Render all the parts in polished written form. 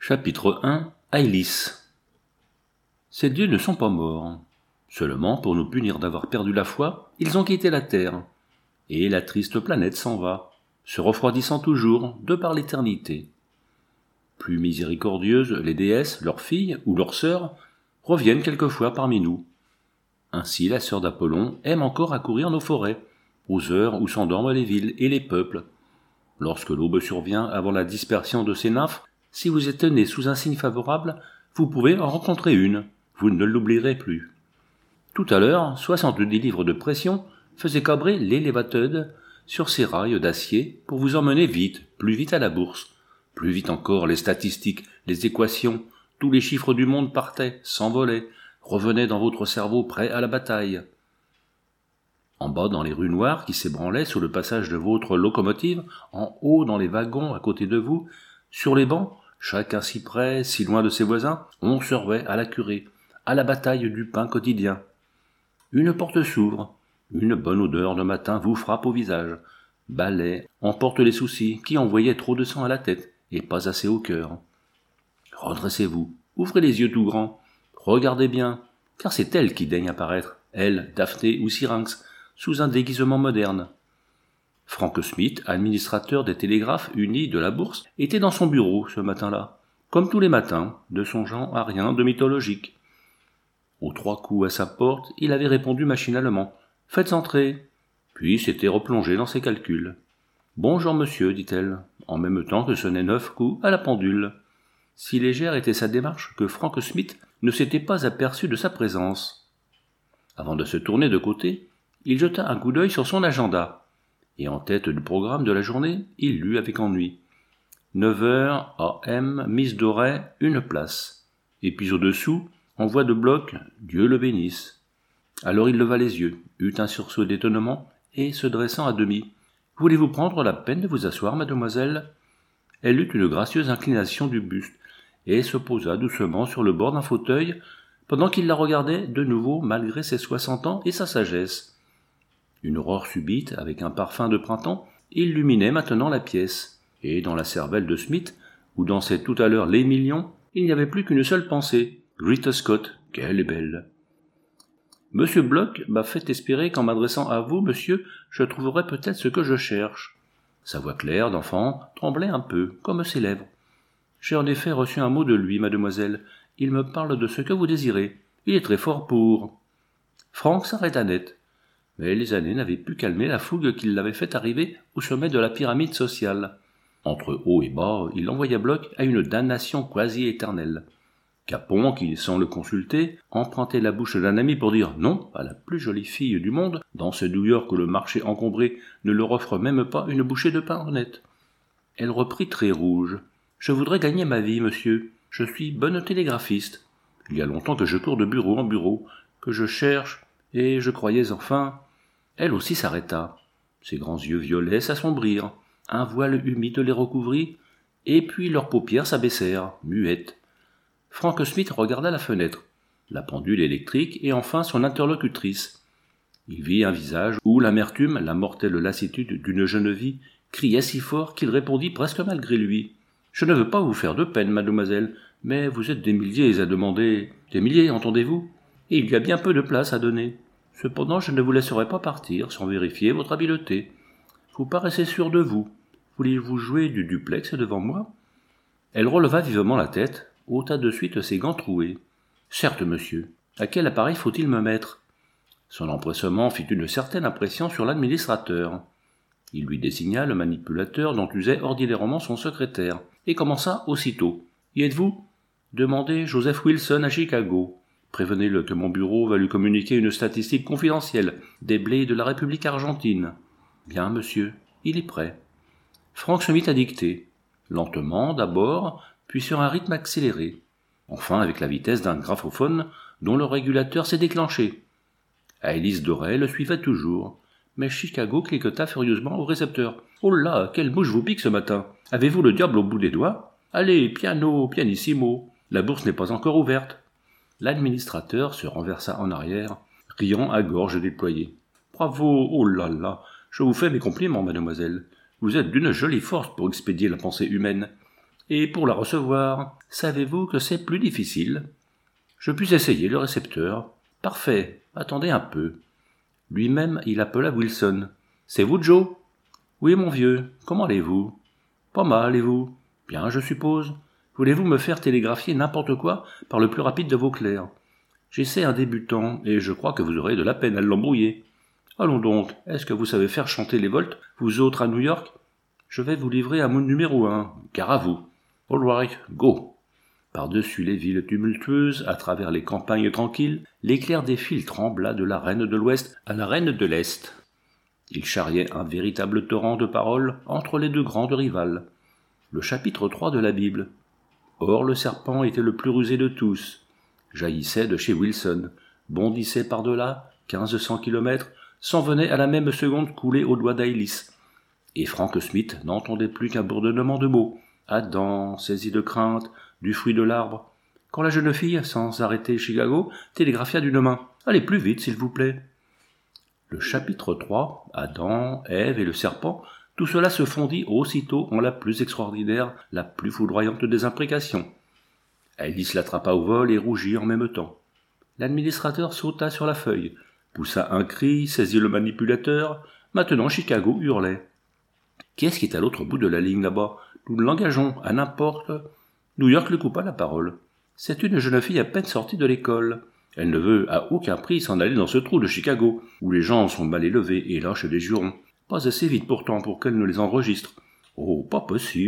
Chapitre 1. Aïlis. Ces dieux ne sont pas morts. Seulement, pour nous punir d'avoir perdu la foi, ils ont quitté la terre. Et la triste planète s'en va, se refroidissant toujours, de par l'éternité. Plus miséricordieuses, les déesses, leurs filles ou leurs sœurs, reviennent quelquefois parmi nous. Ainsi, la sœur d'Apollon aime encore accourir nos forêts, aux heures où s'endorment les villes et les peuples. Lorsque l'aube survient avant la dispersion de ces nymphes, si vous êtes né sous un signe favorable, vous pouvez en rencontrer une, vous ne l'oublierez plus. Tout à l'heure, 70 livres de pression faisaient cabrer l'élévateude sur ses rails d'acier pour vous emmener vite, plus vite à la bourse. Plus vite encore, les statistiques, les équations, tous les chiffres du monde partaient, s'envolaient, revenaient dans votre cerveau prêt à la bataille. En bas dans les rues noires qui s'ébranlaient sous le passage de votre locomotive, en haut dans les wagons à côté de vous, sur les bancs, chacun si près, si loin de ses voisins, on servait à la curée, à la bataille du pain quotidien. Une porte s'ouvre, une bonne odeur de matin vous frappe au visage. Balai emporte les soucis qui envoyaient trop de sang à la tête et pas assez au cœur. Redressez-vous, ouvrez les yeux tout grands, regardez bien, car c'est elle qui daigne apparaître, elle, Daphné ou Syrinx, sous un déguisement moderne. Frank Smith, administrateur des télégraphes unis de la bourse, était dans son bureau ce matin-là, comme tous les matins, ne songeant à rien de mythologique. Aux 3 coups à sa porte, il avait répondu machinalement « Faites entrer », puis s'était replongé dans ses calculs. « Bonjour monsieur », dit-elle, en même temps que sonnaient 9 coups à la pendule. Si légère était sa démarche que Frank Smith ne s'était pas aperçu de sa présence. Avant de se tourner de côté, il jeta un coup d'œil sur son agenda. Et en tête du programme de la journée, il lut avec ennui. 9h AM, Miss Doré, une place. Et puis au-dessous, en voix de bloc, Dieu le bénisse. Alors il leva les yeux, eut un sursaut d'étonnement, et se dressant à demi. Voulez-vous prendre la peine de vous asseoir, mademoiselle? Elle eut une gracieuse inclination du buste, et se posa doucement sur le bord d'un fauteuil, pendant qu'il la regardait de nouveau malgré ses 60 ans et sa sagesse. Une aurore subite, avec un parfum de printemps, illuminait maintenant la pièce, et dans la cervelle de Smith, où dansait tout à l'heure les millions, il n'y avait plus qu'une seule pensée. Rita Scott, qu'elle est belle. Monsieur Bloch m'a fait espérer qu'en m'adressant à vous, monsieur, je trouverais peut-être ce que je cherche. Sa voix claire d'enfant tremblait un peu, comme ses lèvres. J'ai en effet reçu un mot de lui, mademoiselle. Il me parle de ce que vous désirez. Il est très fort pour... Frank s'arrêta net. Mais les années n'avaient pu calmer la fougue qui l'avait fait arriver au sommet de la pyramide sociale. Entre haut et bas, il envoya Bloch à une damnation quasi éternelle. Capon, qui, sans le consulter, empruntait la bouche d'un ami pour dire non à la plus jolie fille du monde, dans ce New York où le marché encombré ne leur offre même pas une bouchée de pain honnête. Elle reprit très rouge. « Je voudrais gagner ma vie, monsieur. Je suis bonne télégraphiste. Il y a longtemps que je cours de bureau en bureau, que je cherche, et je croyais enfin... » Elle aussi s'arrêta. Ses grands yeux violets s'assombrirent, un voile humide les recouvrit, et puis leurs paupières s'abaissèrent, muettes. Frank Smith regarda la fenêtre, la pendule électrique et enfin son interlocutrice. Il vit un visage où l'amertume, la mortelle lassitude d'une jeune vie, criait si fort qu'il répondit presque malgré lui. « Je ne veux pas vous faire de peine, mademoiselle, mais vous êtes des milliers à demander... Des milliers, entendez-vous? Et il y a bien peu de place à donner. Cependant, je ne vous laisserai pas partir sans vérifier votre habileté. Vous paraissez sûr de vous. Voulez-vous jouer du duplex devant moi ?» Elle releva vivement la tête, ôta de suite ses gants troués. « Certes, monsieur. À quel appareil faut-il me mettre ?» Son empressement fit une certaine impression sur l'administrateur. Il lui désigna le manipulateur dont usait ordinairement son secrétaire, et commença aussitôt. « Y êtes-vous ? Demandez Joseph Wilson à Chicago. Prévenez-le que mon bureau va lui communiquer une statistique confidentielle des blés de la République argentine. »« Bien, monsieur. Il est prêt. » Frank se mit à dicter, lentement d'abord, puis sur un rythme accéléré, enfin avec la vitesse d'un graphophone dont le régulateur s'est déclenché. Aïlis Doré le suivait toujours, mais Chicago cliqueta furieusement au récepteur. « Oh là, quelle mouche vous pique ce matin! Avez-vous le diable au bout des doigts? Allez, piano, pianissimo, la bourse n'est pas encore ouverte. » L'administrateur se renversa en arrière, riant à gorge déployée. « Bravo, oh là là, je vous fais mes compliments, mademoiselle. Vous êtes d'une jolie force pour expédier la pensée humaine. Et pour la recevoir, savez-vous que c'est plus difficile? Je puis essayer le récepteur. Parfait, attendez un peu. Lui-même, il appela Wilson. C'est vous, Joe? Oui, mon vieux, comment allez-vous? Pas mal, et vous? Bien, je suppose. Voulez-vous me faire télégraphier n'importe quoi par le plus rapide de vos clercs? J'essaie un débutant, et je crois que vous aurez de la peine à l'embrouiller. Allons donc, est-ce que vous savez faire chanter les volts, vous autres à New York? Je vais vous livrer à mon numéro 1, car à vous. All right, go. Par-dessus les villes tumultueuses, à travers les campagnes tranquilles, l'éclair des fils trembla de la reine de l'Ouest à la reine de l'Est. Il charriait un véritable torrent de paroles entre les deux grandes rivales. Le chapitre 3 de la Bible. Or le serpent était le plus rusé de tous. Jaillissait de chez Wilson, bondissait par-delà 1500 kilomètres, s'en venait à la même seconde couler au doigt d'Ailis. Et Frank Smith n'entendait plus qu'un bourdonnement de mots. Adam, saisi de crainte, du fruit de l'arbre. Quand la jeune fille, sans arrêter Chicago, télégraphia d'une main. « Allez plus vite, s'il vous plaît !» Le chapitre 3, Adam, Ève et le serpent, tout cela se fondit aussitôt en la plus extraordinaire, la plus foudroyante des imprécations. Alice l'attrapa au vol et rougit en même temps. L'administrateur sauta sur la feuille, poussa un cri, saisit le manipulateur. Maintenant Chicago hurlait. « Qui est-ce qui est à l'autre bout de la ligne là-bas? Nous l'engageons, à n'importe. » New York lui coupa la parole. « C'est une jeune fille à peine sortie de l'école. Elle ne veut à aucun prix s'en aller dans ce trou de Chicago, où les gens sont mal élevés et lâchent des jurons. Pas assez vite pourtant pour qu'elle ne les enregistre. Oh, pas possible. »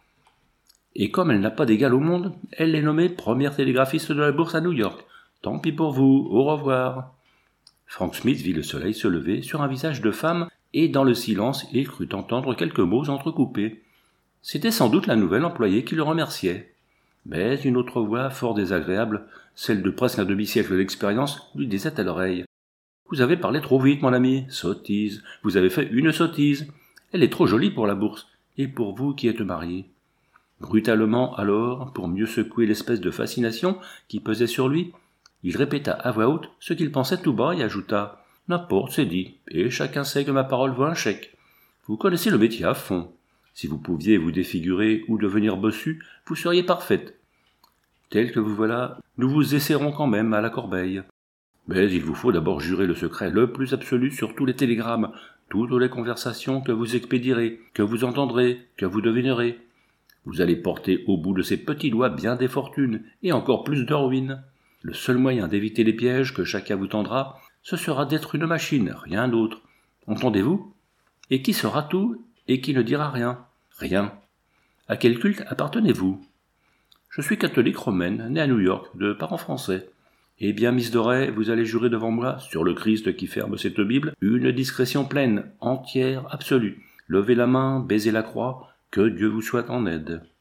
Et comme elle n'a pas d'égal au monde, elle est nommée première télégraphiste de la bourse à New York. Tant pis pour vous, au revoir. Frank Smith vit le soleil se lever sur un visage de femme, et dans le silence, il crut entendre quelques mots entrecoupés. C'était sans doute la nouvelle employée qui le remerciait. Mais une autre voix, fort désagréable, celle de presque un demi-siècle d'expérience, lui disait à l'oreille. « Vous avez parlé trop vite, mon ami. Sottise. Vous avez fait une sottise. Elle est trop jolie pour la bourse, et pour vous qui êtes marié. » Brutalement, alors, pour mieux secouer l'espèce de fascination qui pesait sur lui, il répéta à voix haute ce qu'il pensait tout bas et ajouta « N'importe, c'est dit, et chacun sait que ma parole vaut un chèque. Vous connaissez le métier à fond. Si vous pouviez vous défigurer ou devenir bossu, vous seriez parfaite. Tel que vous voilà, nous vous essaierons quand même à la corbeille. Mais il vous faut d'abord jurer le secret le plus absolu sur tous les télégrammes, toutes les conversations que vous expédierez, que vous entendrez, que vous devinerez. Vous allez porter au bout de ces petits doigts bien des fortunes, et encore plus de ruines. Le seul moyen d'éviter les pièges que chacun vous tendra, ce sera d'être une machine, rien d'autre. Entendez-vous? Et qui saura tout, et qui ne dira rien? Rien. À quel culte appartenez-vous? Je suis catholique romaine, né à New York, de parents français. Eh bien, Miss Doré, vous allez jurer devant moi, sur le Christ qui ferme cette Bible, une discrétion pleine, entière, absolue. Levez la main, baisez la croix, que Dieu vous soit en aide.